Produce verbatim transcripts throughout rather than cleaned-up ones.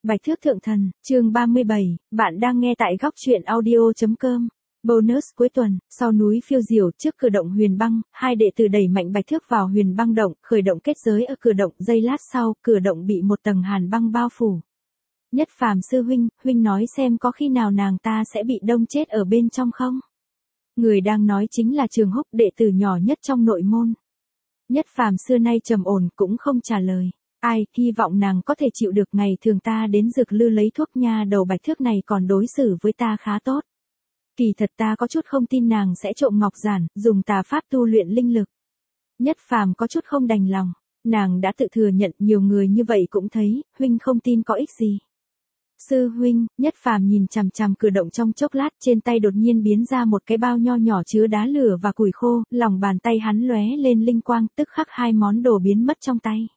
Bạch Thước Thượng Thần, chương ba mươi bảy, bạn đang nghe tại góc truyện audio.com. Bonus cuối tuần, sau núi phiêu diều trước cửa động huyền băng, hai đệ tử đẩy mạnh Bạch Thước vào huyền băng động, khởi động kết giới ở cửa động, giây lát sau, cửa động bị một tầng hàn băng bao phủ. Nhất Phàm sư huynh, huynh nói xem có khi nào nàng ta sẽ bị đông chết ở bên trong không? Người đang nói chính là Trường Húc, đệ tử nhỏ nhất trong nội môn. Nhất Phàm xưa nay trầm ổn cũng không trả lời. Ai, hy vọng nàng có thể chịu được, ngày thường ta đến Dược Lư lấy thuốc nha đầu Bạch Thước này còn đối xử với ta khá tốt. Kỳ thật ta có chút không tin nàng sẽ trộm ngọc giản, dùng tà pháp tu luyện linh lực. Nhất Phàm có chút không đành lòng, nàng đã tự thừa nhận nhiều người như vậy cũng thấy, huynh không tin có ích gì. Sư huynh, Nhất Phàm nhìn chằm chằm cửa động trong chốc lát, trên tay đột nhiên biến ra một cái bao nho nhỏ chứa đá lửa và củi khô, lòng bàn tay hắn lóe lên linh quang, tức khắc hai món đồ biến mất trong tay.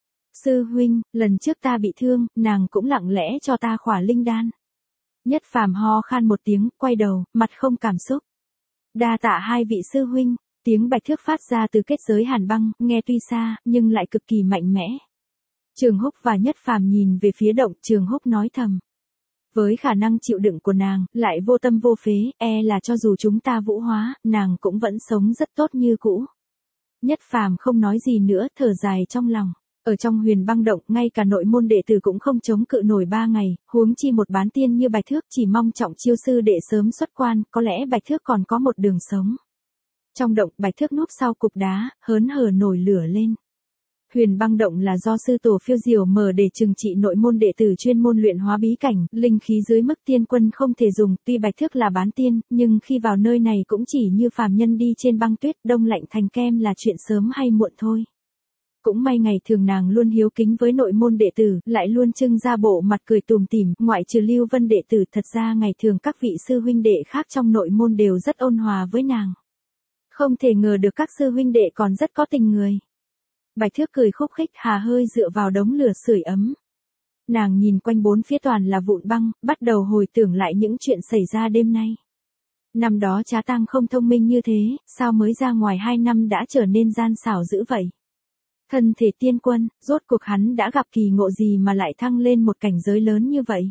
Sư huynh, lần trước ta bị thương, nàng cũng lặng lẽ cho ta khỏa linh đan. Nhất Phàm ho khan một tiếng, quay đầu, mặt không cảm xúc. Đa tạ hai vị sư huynh, tiếng Bạch Thước phát ra từ kết giới hàn băng, nghe tuy xa, nhưng lại cực kỳ mạnh mẽ. Trường Húc và Nhất Phàm nhìn về phía động, Trường Húc nói thầm. Với khả năng chịu đựng của nàng, lại vô tâm vô phế, e là cho dù chúng ta vũ hóa, nàng cũng vẫn sống rất tốt như cũ. Nhất Phàm không nói gì nữa, thở dài trong lòng. Ở trong huyền băng động, ngay cả nội môn đệ tử cũng không chống cự nổi ba ngày, huống chi một bán tiên như Bạch Thước, chỉ mong trọng chiêu sư đệ sớm xuất quan, có lẽ Bạch Thước còn có một đường sống. Trong động, Bạch Thước núp sau cục đá, hớn hở nổi lửa lên. Huyền băng động là do sư tổ phiêu diều mở để trừng trị nội môn đệ tử chuyên môn luyện hóa bí cảnh, linh khí dưới mức tiên quân không thể dùng, tuy Bạch Thước là bán tiên, nhưng khi vào nơi này cũng chỉ như phàm nhân đi trên băng tuyết, đông lạnh thành kem là chuyện sớm hay muộn thôi. Cũng may ngày thường nàng luôn hiếu kính với nội môn đệ tử, lại luôn trưng ra bộ mặt cười tùm tìm, ngoại trừ Lưu Vân đệ tử, thật ra ngày thường các vị sư huynh đệ khác trong nội môn đều rất ôn hòa với nàng. Không thể ngờ được các sư huynh đệ còn rất có tình người. Bạch Thước cười khúc khích, hà hơi dựa vào đống lửa sưởi ấm. Nàng nhìn quanh bốn phía toàn là vụn băng, bắt đầu hồi tưởng lại những chuyện xảy ra đêm nay. Năm đó Trá Tăng không thông minh như thế, sao mới ra ngoài hai năm đã trở nên gian xảo dữ vậy? Thân thể tiên quân, rốt cuộc hắn đã gặp kỳ ngộ gì mà lại thăng lên một cảnh giới lớn như vậy?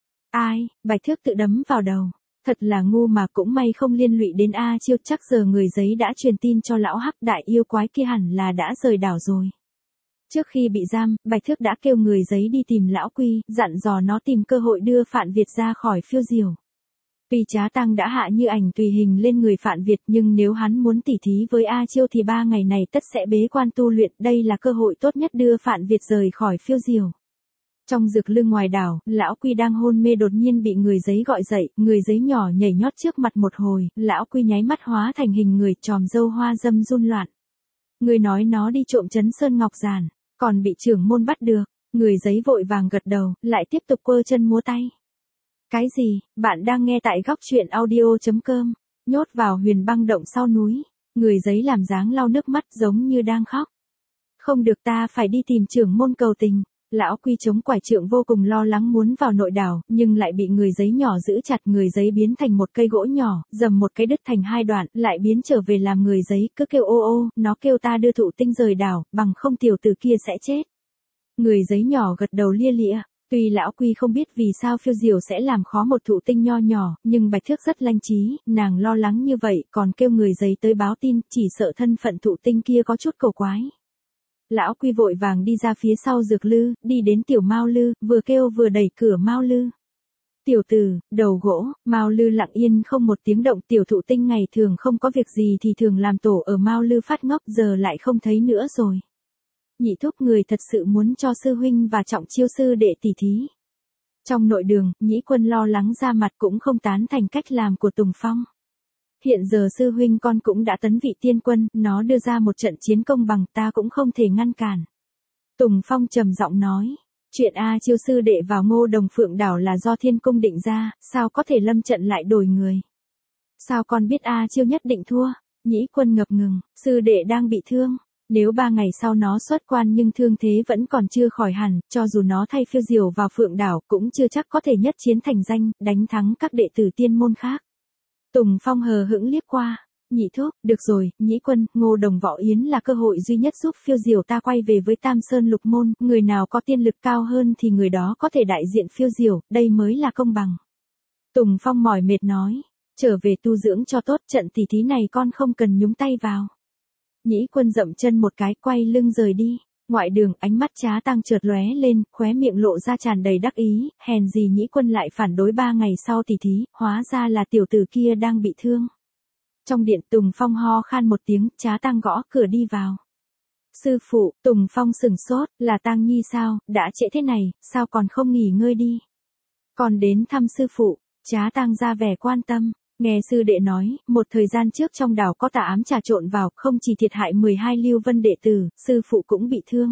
Ai, Bạch Thước tự đấm vào đầu. Thật là ngu mà, cũng may không liên lụy đến A Chiêu, chắc giờ người giấy đã truyền tin cho lão hắc đại yêu quái kia hẳn là đã rời đảo rồi. Trước khi bị giam, Bạch Thước đã kêu người giấy đi tìm lão Quy, dặn dò nó tìm cơ hội đưa Phạn Việt ra khỏi phiêu diều. Tuy Trá Tăng đã hạ như ảnh tùy hình lên người Phạn Việt, nhưng nếu hắn muốn tỉ thí với A Chiêu thì ba ngày này tất sẽ bế quan tu luyện, đây là cơ hội tốt nhất đưa Phạn Việt rời khỏi phiêu diều. Trong Dược Lư ngoài đảo, lão Quy đang hôn mê đột nhiên bị người giấy gọi dậy, người giấy nhỏ nhảy nhót trước mặt một hồi, lão Quy nháy mắt hóa thành hình người, tròm râu hoa dâm run loạn. Người nói nó đi trộm Trấn Sơn Ngọc Giản, còn bị trưởng môn bắt được, người giấy vội vàng gật đầu, lại tiếp tục quơ chân múa tay. Cái gì, bạn đang nghe tại góc truyện audio.com, nhốt vào huyền băng động sau núi, người giấy làm dáng lau nước mắt giống như đang khóc. Không được, ta phải đi tìm trưởng môn cầu tình. Lão Quy chống quải trượng vô cùng lo lắng muốn vào nội đảo, nhưng lại bị người giấy nhỏ giữ chặt, người giấy biến thành một cây gỗ nhỏ, dầm một cái đứt thành hai đoạn, lại biến trở về làm người giấy, cứ kêu ô ô, nó kêu ta đưa thụ tinh rời đảo, bằng không tiểu tử kia sẽ chết. Người giấy nhỏ gật đầu lia lịa. Tuy lão Quy không biết vì sao phiêu diều sẽ làm khó một thụ tinh nho nhỏ, nhưng Bạch Thước rất lanh trí, nàng lo lắng như vậy, còn kêu người giấy tới báo tin, chỉ sợ thân phận thụ tinh kia có chút cầu quái. Lão Quy vội vàng đi ra phía sau Dược Lư, đi đến tiểu Mao Lư, vừa kêu vừa đẩy cửa Mao Lư. Tiểu tử, đầu gỗ, Mao Lư lặng yên không một tiếng động, tiểu thụ tinh ngày thường không có việc gì thì thường làm tổ ở Mao Lư phát ngốc, giờ lại không thấy nữa rồi. Nhị thúc, người thật sự muốn cho sư huynh và trọng chiêu sư đệ tỷ thí. Trong nội đường, Nhĩ Quân lo lắng ra mặt, cũng không tán thành cách làm của Tùng Phong. Hiện giờ sư huynh con cũng đã tấn vị tiên quân, nó đưa ra một trận chiến công bằng, ta cũng không thể ngăn cản. Tùng Phong trầm giọng nói, chuyện A Chiêu sư đệ vào Ngô Đồng Phượng đảo là do thiên cung định ra, sao có thể lâm trận lại đổi người? Sao con biết A Chiêu nhất định thua? Nhĩ Quân ngập ngừng, sư đệ đang bị thương. Nếu ba ngày sau nó xuất quan nhưng thương thế vẫn còn chưa khỏi hẳn, cho dù nó thay phiêu diều vào Phượng đảo cũng chưa chắc có thể nhất chiến thành danh, đánh thắng các đệ tử tiên môn khác. Tùng Phong hờ hững liếc qua, Nhị thúc, được rồi, Nhĩ Quân, Ngô Đồng Võ Yến là cơ hội duy nhất giúp phiêu diều ta quay về với Tam Sơn Lục Môn, người nào có tiên lực cao hơn thì người đó có thể đại diện phiêu diều, đây mới là công bằng. Tùng Phong mỏi mệt nói, trở về tu dưỡng cho tốt, trận tỷ thí này con không cần nhúng tay vào. Nhĩ Quân dậm chân một cái, quay lưng rời đi. Ngoại đường, ánh mắt Trá Tăng chợt lóe lên, khóe miệng lộ ra tràn đầy đắc ý, hèn gì Nhĩ Quân lại phản đối ba ngày sau tỷ thí, hóa ra là tiểu tử kia đang bị thương. Trong điện, Tùng Phong ho khan một tiếng, Trá Tăng gõ cửa đi vào. Sư phụ, Tùng Phong sửng sốt, là Tăng Nhi sao, đã trễ thế này, sao còn không nghỉ ngơi đi. Còn đến thăm sư phụ, Trá Tăng ra vẻ quan tâm. Nghe sư đệ nói, một thời gian trước trong đảo có tà ám trà trộn vào, không chỉ thiệt hại mười hai lưu vân đệ tử, sư phụ cũng bị thương.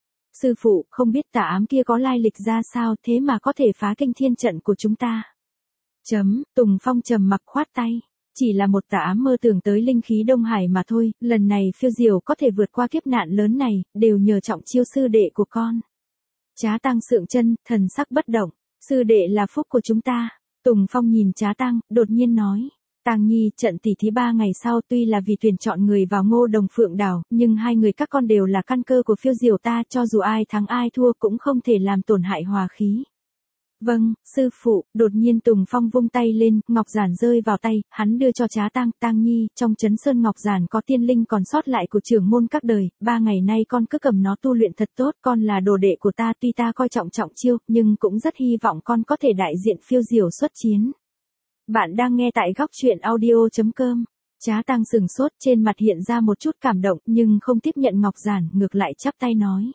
Sư phụ, không biết tà ám kia có lai lịch ra sao thế mà có thể phá kinh thiên trận của chúng ta. Chấm, Tùng Phong trầm mặc khoát tay. Chỉ là một tà ám mơ tưởng tới linh khí Đông Hải mà thôi, lần này phiêu diều có thể vượt qua kiếp nạn lớn này, đều nhờ trọng chiêu sư đệ của con. Trá Tăng sượng chân, thần sắc bất động, sư đệ là phúc của chúng ta. Tùng Phong nhìn Trá Tăng, đột nhiên nói, Tăng Nhi, trận tỷ thí ba ngày sau tuy là vì tuyển chọn người vào Ngô Đồng Phượng Đảo, nhưng hai người các con đều là căn cơ của phiêu diều ta, cho dù ai thắng ai thua cũng không thể làm tổn hại hòa khí. Vâng, sư phụ, đột nhiên Tùng Phong vung tay lên, ngọc giản rơi vào tay, hắn đưa cho Trá Tăng, Tăng Nhi, trong trấn sơn ngọc giản có tiên linh còn sót lại của trưởng môn các đời, ba ngày nay con cứ cầm nó tu luyện thật tốt, con là đồ đệ của ta, tuy ta coi trọng trọng chiêu, nhưng cũng rất hy vọng con có thể đại diện phiêu diều xuất chiến. Bạn đang nghe tại góc truyện audio chấm com. Trá Tăng sừng sốt, trên mặt hiện ra một chút cảm động, nhưng không tiếp nhận ngọc giản, ngược lại chắp tay nói.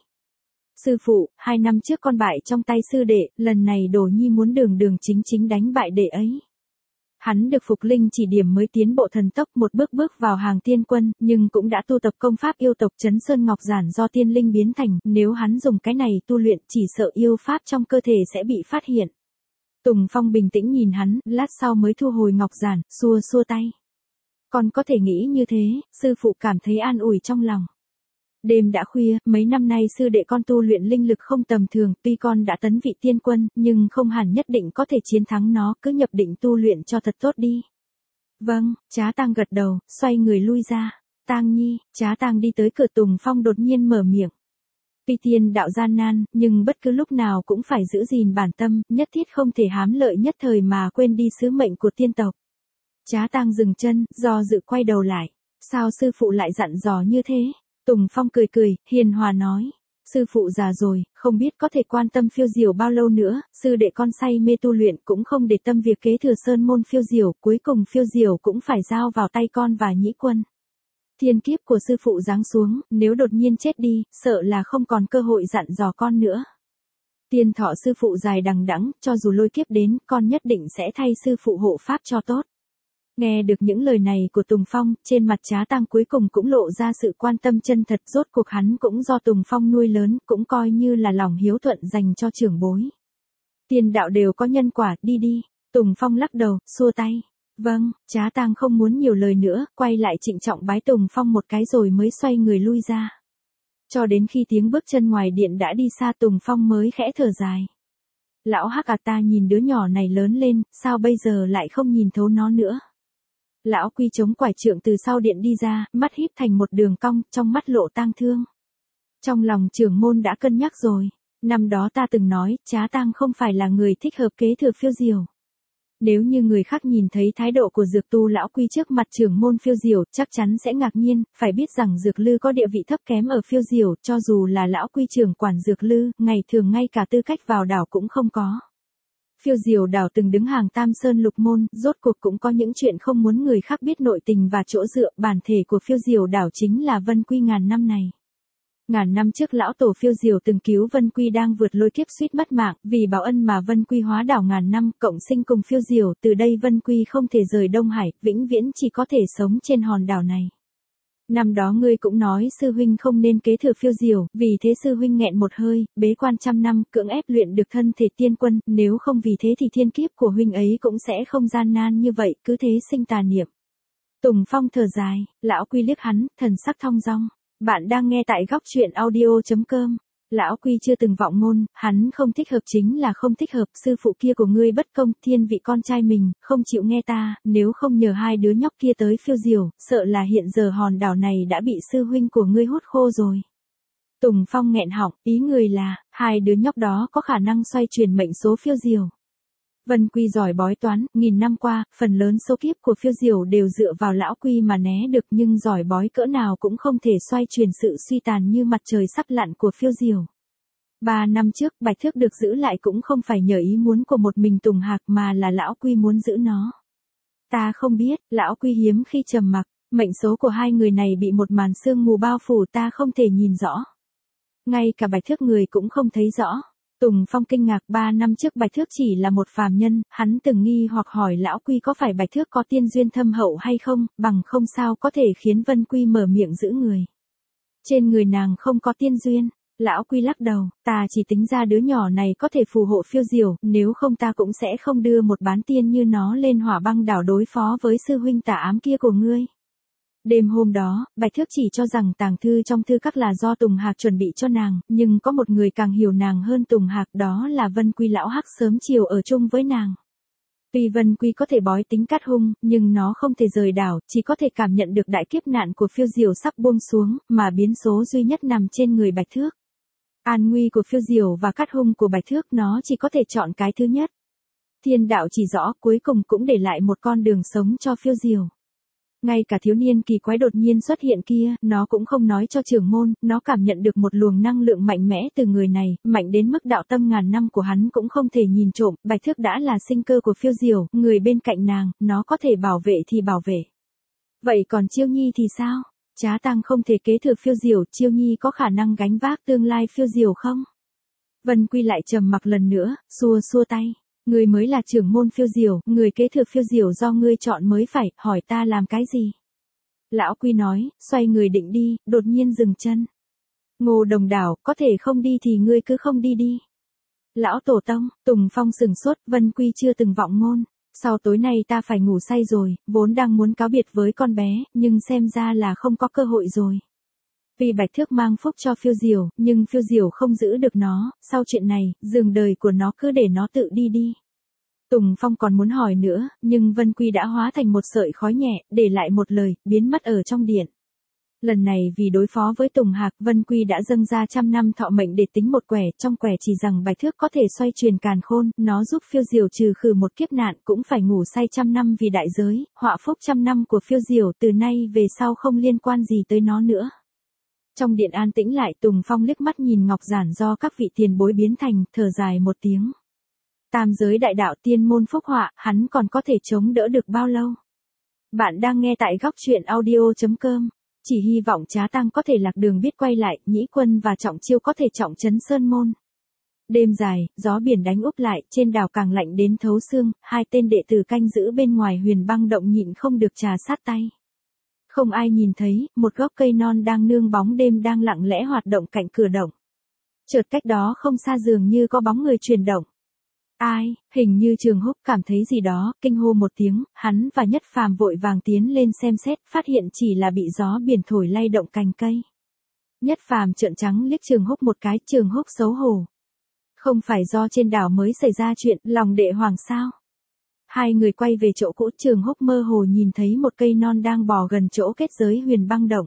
Sư phụ, hai năm trước con bại trong tay sư đệ, lần này Đồ Nhi muốn đường đường chính chính đánh bại đệ ấy. Hắn được Phục Linh chỉ điểm mới tiến bộ thần tốc một bước bước vào hàng tiên quân, nhưng cũng đã tu tập công pháp yêu tộc Trấn Sơn Ngọc Giản do tiên linh biến thành, nếu hắn dùng cái này tu luyện chỉ sợ yêu pháp trong cơ thể sẽ bị phát hiện. Tùng Phong bình tĩnh nhìn hắn, lát sau mới thu hồi ngọc giản, xua xua tay. Con có thể nghĩ như thế, sư phụ cảm thấy an ủi trong lòng. Đêm đã khuya, mấy năm nay sư đệ con tu luyện linh lực không tầm thường, tuy con đã tấn vị tiên quân, nhưng không hẳn nhất định có thể chiến thắng nó, cứ nhập định tu luyện cho thật tốt đi. Vâng, Trá Tăng gật đầu, xoay người lui ra. Tang Nhi, Trá Tăng đi tới cửa, Tùng Phong đột nhiên mở miệng. Tuy tiên đạo gian nan, nhưng bất cứ lúc nào cũng phải giữ gìn bản tâm, nhất thiết không thể hám lợi nhất thời mà quên đi sứ mệnh của tiên tộc. Trá Tăng dừng chân, do dự quay đầu lại. Sao sư phụ lại dặn dò như thế? Tùng Phong cười cười, hiền hòa nói. Sư phụ già rồi, không biết có thể quan tâm phiêu diều bao lâu nữa, sư đệ con say mê tu luyện cũng không để tâm việc kế thừa sơn môn phiêu diều, cuối cùng phiêu diều cũng phải giao vào tay con và Nhĩ Quân. Thiên kiếp của sư phụ giáng xuống, nếu đột nhiên chết đi, sợ là không còn cơ hội dặn dò con nữa. Tiên thọ sư phụ dài đằng đẵng, cho dù lôi kiếp đến, con nhất định sẽ thay sư phụ hộ pháp cho tốt. Nghe được những lời này của Tùng Phong, trên mặt Trá Tăng cuối cùng cũng lộ ra sự quan tâm chân thật, rốt cuộc hắn cũng do Tùng Phong nuôi lớn, cũng coi như là lòng hiếu thuận dành cho trưởng bối. Tiên đạo đều có nhân quả, đi đi. Tùng Phong lắc đầu, xua tay. Vâng, Trá Tăng không muốn nhiều lời nữa, quay lại trịnh trọng bái Tùng Phong một cái rồi mới xoay người lui ra. Cho đến khi tiếng bước chân ngoài điện đã đi xa, Tùng Phong mới khẽ thở dài. Lão Hắc à, ta nhìn đứa nhỏ này lớn lên, sao bây giờ lại không nhìn thấu nó nữa. Lão Quy chống quải trượng từ sau điện đi ra, mắt híp thành một đường cong, trong mắt lộ tang thương. Trong lòng trưởng môn đã cân nhắc rồi, năm đó ta từng nói, Trá Tăng không phải là người thích hợp kế thừa phiêu diều. Nếu như người khác nhìn thấy thái độ của Dược Tu lão Quy trước mặt trưởng môn phiêu diều, chắc chắn sẽ ngạc nhiên, phải biết rằng Dược Lư có địa vị thấp kém ở phiêu diều, cho dù là lão Quy trưởng quản Dược Lư, ngày thường ngay cả tư cách vào đảo cũng không có. Phiêu diều đảo từng đứng hàng Tam Sơn Lục Môn, rốt cuộc cũng có những chuyện không muốn người khác biết nội tình và chỗ dựa, bản thể của phiêu diều đảo chính là Vân Quy ngàn năm này. Ngàn năm trước lão tổ phiêu diều từng cứu Vân Quy đang vượt lôi kiếp suýt mất mạng, vì báo ân mà Vân Quy hóa đảo ngàn năm, cộng sinh cùng phiêu diều, từ đây Vân Quy không thể rời Đông Hải, vĩnh viễn chỉ có thể sống trên hòn đảo này. Năm đó ngươi cũng nói sư huynh không nên kế thừa phiêu diều, vì thế sư huynh nghẹn một hơi, bế quan trăm năm, cưỡng ép luyện được thân thể tiên quân, nếu không vì thế thì thiên kiếp của huynh ấy cũng sẽ không gian nan như vậy, cứ thế sinh tà niệm. Tùng Phong thở dài, lão Quy liếc hắn, thần sắc thong dong. Bạn đang nghe tại góc truyện audio chấm com. Lão Quy chưa từng vọng ngôn, hắn không thích hợp chính là không thích hợp, sư phụ kia của ngươi bất công, thiên vị con trai mình, không chịu nghe ta, nếu không nhờ hai đứa nhóc kia tới phiêu diều, sợ là hiện giờ hòn đảo này đã bị sư huynh của ngươi hút khô rồi. Tùng Phong nghẹn họng, ý người là, hai đứa nhóc đó có khả năng xoay chuyển mệnh số phiêu diều. Vân Quy giỏi bói toán, nghìn năm qua, phần lớn số kiếp của phiêu diều đều dựa vào lão Quy mà né được, nhưng giỏi bói cỡ nào cũng không thể xoay chuyển sự suy tàn như mặt trời sắp lặn của phiêu diều. Ba năm trước, Bạch Thước được giữ lại cũng không phải nhờ ý muốn của một mình Tùng Hạc mà là lão Quy muốn giữ nó. Ta không biết, lão Quy hiếm khi trầm mặc, mệnh số của hai người này bị một màn sương mù bao phủ, ta không thể nhìn rõ. Ngay cả Bạch Thước người cũng không thấy rõ. Tùng Phong kinh ngạc, ba năm trước Bạch Thước chỉ là một phàm nhân, hắn từng nghi hoặc hỏi lão Quy có phải Bạch Thước có tiên duyên thâm hậu hay không, bằng không sao có thể khiến Vân Quy mở miệng giữ người. Trên người nàng không có tiên duyên. Lão Quy lắc đầu, ta chỉ tính ra đứa nhỏ này có thể phù hộ phiêu diều, nếu không ta cũng sẽ không đưa một bán tiên như nó lên Hỏa Băng đảo đối phó với sư huynh tà ám kia của ngươi. Đêm hôm đó, Bạch Thước chỉ cho rằng tàng thư trong thư các là do Tùng Hạc chuẩn bị cho nàng, nhưng có một người càng hiểu nàng hơn Tùng Hạc, đó là Vân Quy lão hắc sớm chiều ở chung với nàng. Tuy Vân Quy có thể bói tính cát hung, nhưng nó không thể rời đảo, chỉ có thể cảm nhận được đại kiếp nạn của phiêu diều sắp buông xuống, mà biến số duy nhất nằm trên người Bạch Thước. An nguy của phiêu diều và cát hung của Bạch Thước, nó chỉ có thể chọn cái thứ nhất. Thiên đạo chỉ rõ, cuối cùng cũng để lại một con đường sống cho phiêu diều. Ngay cả thiếu niên kỳ quái đột nhiên xuất hiện kia, nó cũng không nói cho trưởng môn, nó cảm nhận được một luồng năng lượng mạnh mẽ từ người này, mạnh đến mức đạo tâm ngàn năm của hắn cũng không thể nhìn trộm. Bạch Thước đã là sinh cơ của phiêu diều, người bên cạnh nàng, nó có thể bảo vệ thì bảo vệ. Vậy còn Chiêu Nhi thì sao? Trá Tăng không thể kế thừa phiêu diều, Chiêu Nhi có khả năng gánh vác tương lai phiêu diều không? Vân Quy lại trầm mặc lần nữa, xua xua tay. Ngươi mới là trưởng môn phiêu diều, người kế thừa phiêu diều do ngươi chọn mới phải, hỏi ta làm cái gì? Lão Quy nói, xoay người định đi, đột nhiên dừng chân. Ngô Đồng Đảo, có thể không đi thì ngươi cứ không đi đi. Lão Tổ Tông, Tùng Phong sừng sốt, Vân Quy chưa từng vọng ngôn. Sau tối nay ta phải ngủ say rồi, vốn đang muốn cáo biệt với con bé, nhưng xem ra là không có cơ hội rồi. Vì Bạch Thước mang phúc cho phiêu diều, nhưng phiêu diều không giữ được nó, sau chuyện này, giường đời của nó cứ để nó tự đi đi. Tùng Phong còn muốn hỏi nữa, nhưng Vân Quy đã hóa thành một sợi khói nhẹ, để lại một lời, biến mất ở trong điện. Lần này vì đối phó với Tùng Hạc, Vân Quy đã dâng ra trăm năm thọ mệnh để tính một quẻ, trong quẻ chỉ rằng Bạch Thước có thể xoay truyền càn khôn, nó giúp phiêu diều trừ khử một kiếp nạn, cũng phải ngủ say trăm năm vì đại giới, họa phúc trăm năm của phiêu diều từ nay về sau không liên quan gì tới nó nữa. Trong điện an tĩnh lại, Tùng Phong liếc mắt nhìn ngọc giản do các vị tiền bối biến thành, thở dài một tiếng. Tam giới đại đạo tiên môn phúc họa, hắn còn có thể chống đỡ được bao lâu? Bạn đang nghe tại góc truyện audio chấm com. Chỉ hy vọng Trá Tăng có thể lạc đường biết quay lại, Nhĩ Quân và Trọng Chiêu có thể trọng trấn sơn môn. Đêm dài, gió biển đánh úp lại, trên đảo càng lạnh đến thấu xương, hai tên đệ tử canh giữ bên ngoài Huyền Băng động nhịn không được trà sát tay. Không ai nhìn thấy, một gốc cây non đang nương bóng đêm đang lặng lẽ hoạt động cạnh cửa động. Chợt cách đó không xa dường như có bóng người chuyển động. Ai, hình như Trường Húc cảm thấy gì đó, kinh hô một tiếng, hắn và Nhất Phàm vội vàng tiến lên xem xét, phát hiện chỉ là bị gió biển thổi lay động cành cây. Nhất Phàm trợn trắng liếc Trường Húc một cái, Trường Húc xấu hổ. Không phải do trên đảo mới xảy ra chuyện, lòng đệ hoàng sao? Hai người quay về chỗ cũ, Trường Húc mơ hồ nhìn thấy một cây non đang bò gần chỗ kết giới Huyền Băng động.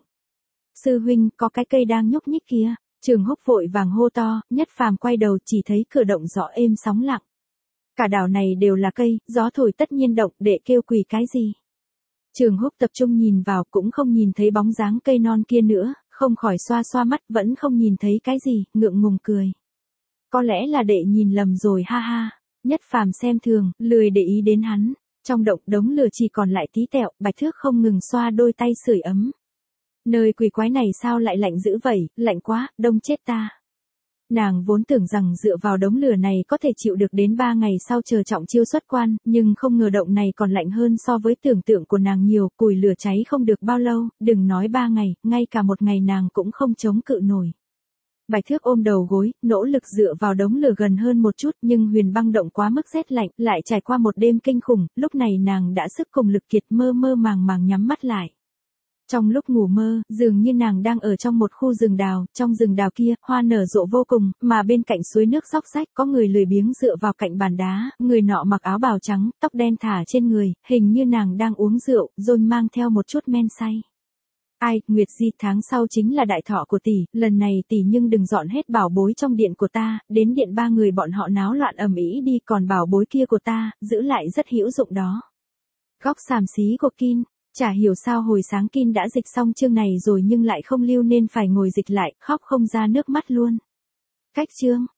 Sư huynh, có cái cây đang nhúc nhích kia. Trường Húc vội vàng hô to, Nhất Phàm quay đầu chỉ thấy cửa động gió êm sóng lặng. Cả đảo này đều là cây, gió thổi tất nhiên động, đệ kêu quỳ cái gì? Trường Húc tập trung nhìn vào, cũng không nhìn thấy bóng dáng cây non kia nữa, không khỏi xoa xoa mắt, vẫn không nhìn thấy cái gì, ngượng ngùng cười. Có lẽ là đệ nhìn lầm rồi ha ha. Nhất Phàm xem thường, lười để ý đến hắn. Trong động đống lửa chỉ còn lại tí tẹo, Bạch Thước không ngừng xoa đôi tay sưởi ấm. Nơi quỷ quái này sao lại lạnh dữ vậy, lạnh quá, đông chết ta. Nàng vốn tưởng rằng dựa vào đống lửa này có thể chịu được đến ba ngày sau chờ Trọng Chiêu xuất quan, nhưng không ngờ động này còn lạnh hơn so với tưởng tượng của nàng nhiều, củi lửa cháy không được bao lâu, đừng nói ba ngày, ngay cả một ngày nàng cũng không chống cự nổi. Bạch Thước ôm đầu gối, nỗ lực dựa vào đống lửa gần hơn một chút, nhưng Huyền Băng động quá mức rét lạnh, lại trải qua một đêm kinh khủng, lúc này nàng đã sức cùng lực kiệt, mơ mơ màng màng nhắm mắt lại. Trong lúc ngủ mơ, dường như nàng đang ở trong một khu rừng đào, trong rừng đào kia, hoa nở rộ vô cùng, mà bên cạnh suối nước róc rách có người lười biếng dựa vào cạnh bàn đá, người nọ mặc áo bào trắng, tóc đen thả trên người, hình như nàng đang uống rượu, rồi mang theo một chút men say. Ai, Nguyệt Di, tháng sau chính là đại thọ của tỷ, lần này tỷ nhưng đừng dọn hết bảo bối trong điện của ta, đến điện ba người bọn họ náo loạn ầm ĩ đi, còn bảo bối kia của ta, giữ lại rất hữu dụng đó. Góc xàm xí của Kin. Chả hiểu sao hồi sáng Kin đã dịch xong chương này rồi nhưng lại không lưu nên phải ngồi dịch lại, khóc không ra nước mắt luôn. Cách chương.